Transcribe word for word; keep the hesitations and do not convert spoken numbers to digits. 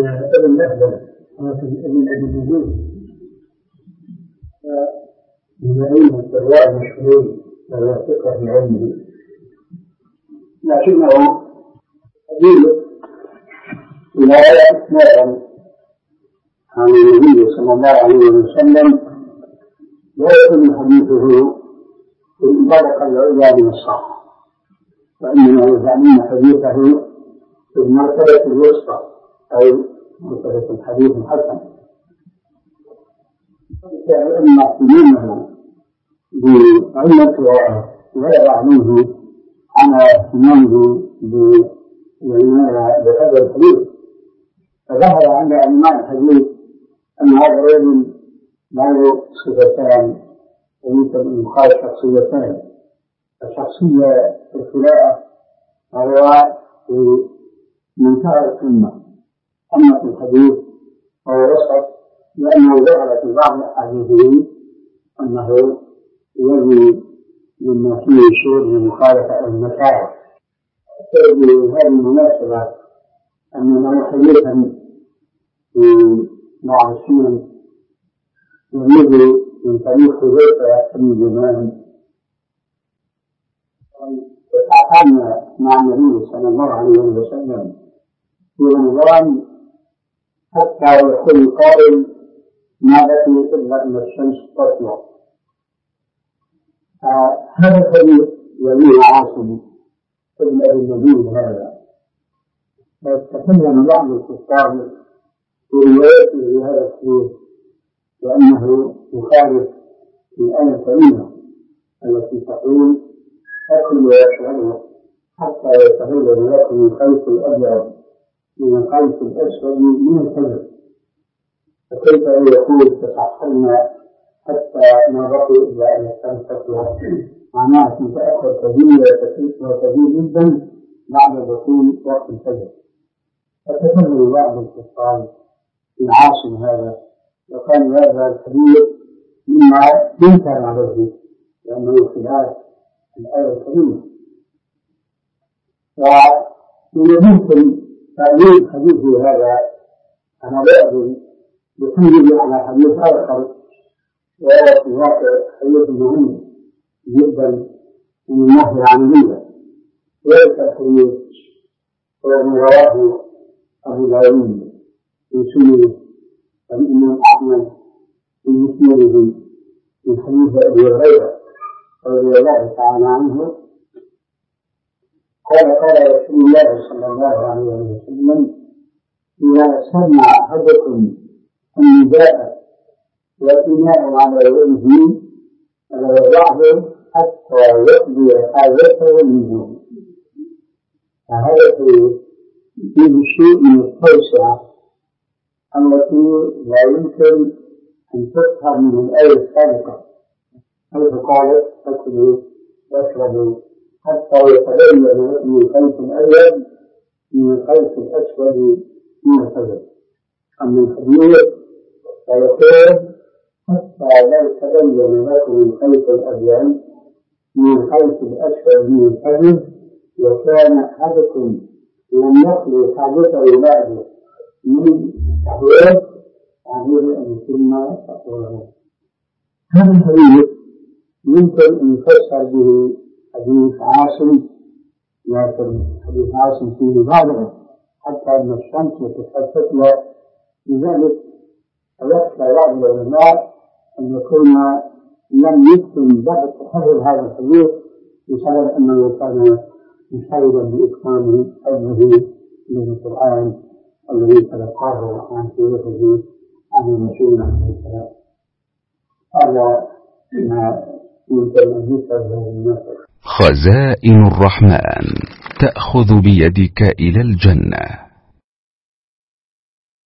ابن لهب ابن أبي النجود من أئمة الرواة المشهورين وهو ثقة في علمه، لكنه قليل رواية إسنادا عن النبي صلى الله عليه وسلم، لا يكون حديثه في الطبقة العليا من الصحة، وإنما يجعلون حديثه في المرتبة الوسطى أو مرتبة الحديث الحسن، فإن يحكمونه بعلة ولا يعنيه على اهتمامه بالعناية بهذا الحديث. فظهر عند علماء الحديث أن هذا الرجل له صفتان ويمكن أن يقال شخصيتان: الشخصية الخلاءة وهو في منتهى القمة، أما في الحديث هو وسط، لأنه ظهر في بعض أحاديثه أنه يجري مما فيه شيء من مخالفة المشاعر. هذه المناسبة أننا حديثا في بعض السنن يجري من طريق حذيفة بن اليمان وتعامل مع النبي صلى الله عليه وسلم في رمضان حتى يقول القائل: ما بقي إلا أن الشمس تطلع. هذا الحديث يرويه عاصم ابن أبي النجود هذا، فتكلم بعض الكتاب في روايته لهذا الحديث لأنه يخالف الآية الكريمة التي تقول: أكلوا واشربوا حتى يتبين لكم الخيط الأبيض من الخيط الأسود من الفجر، فكيف يقول تسحرنا حتى ما بقي إلا أن الشمس تطلع؟ معناه تتأخر كثير وكثير جدا بعد دخول وقت الفجر. فتكلم بعض الكتاب في عاصم هذا، وكان هذا الحديث مما ينكر عليه لأنه خلاف الآية الكريمة. ويمكن تأويل حديثه هذا أنا بأذن بحمله على حديث آخر، وهو في واقع حديث مهم جدا من الناحية العملية، وليس الحديث وما رواه أبو داود في سننه والإمام أحمد في مسنده من حديث أبي هريرة رضي الله تعالى عنه قال: قال رسول الله صلى الله عليه وسلم: إذا سمع أحدكم النداء والإناء على وجهه فليضعه حتى يقضي حاجته منه. فهذا فيه شيء من التوسعة التي لا يمكن أن تفهم من الآية السابقة، حيث قالت: أكلوا واشربوا حتى يتبين لكم الخيط الأبيض من الخيط الأسود من الفجر. أما الحديث فيقول: حتى لا يتبين لكم الخيط الأبيض من الخيط الأسود من الفجر وكان أحدكم لم يخلو حاجته بعده من حيث عليه أن يتم تقوله. هذا الحديث يمكن أن يفسر به حديث عاصم، لكن حديث عاصم فيه مبالغة حتى أن الشمس تتفتح، لذلك يخشى بعض العلماء أن يكون لم يتم بعد تحرر هذا الحديث بسبب أنه كان مشهدا بإتقان حفظه من القرآن الذي تلقاه عن شيوخه عن المسؤول عليه السلام. هذا ما يمكن أن يفهم الناس. خزائن الرحمن تأخذ بيدك إلى الجنة.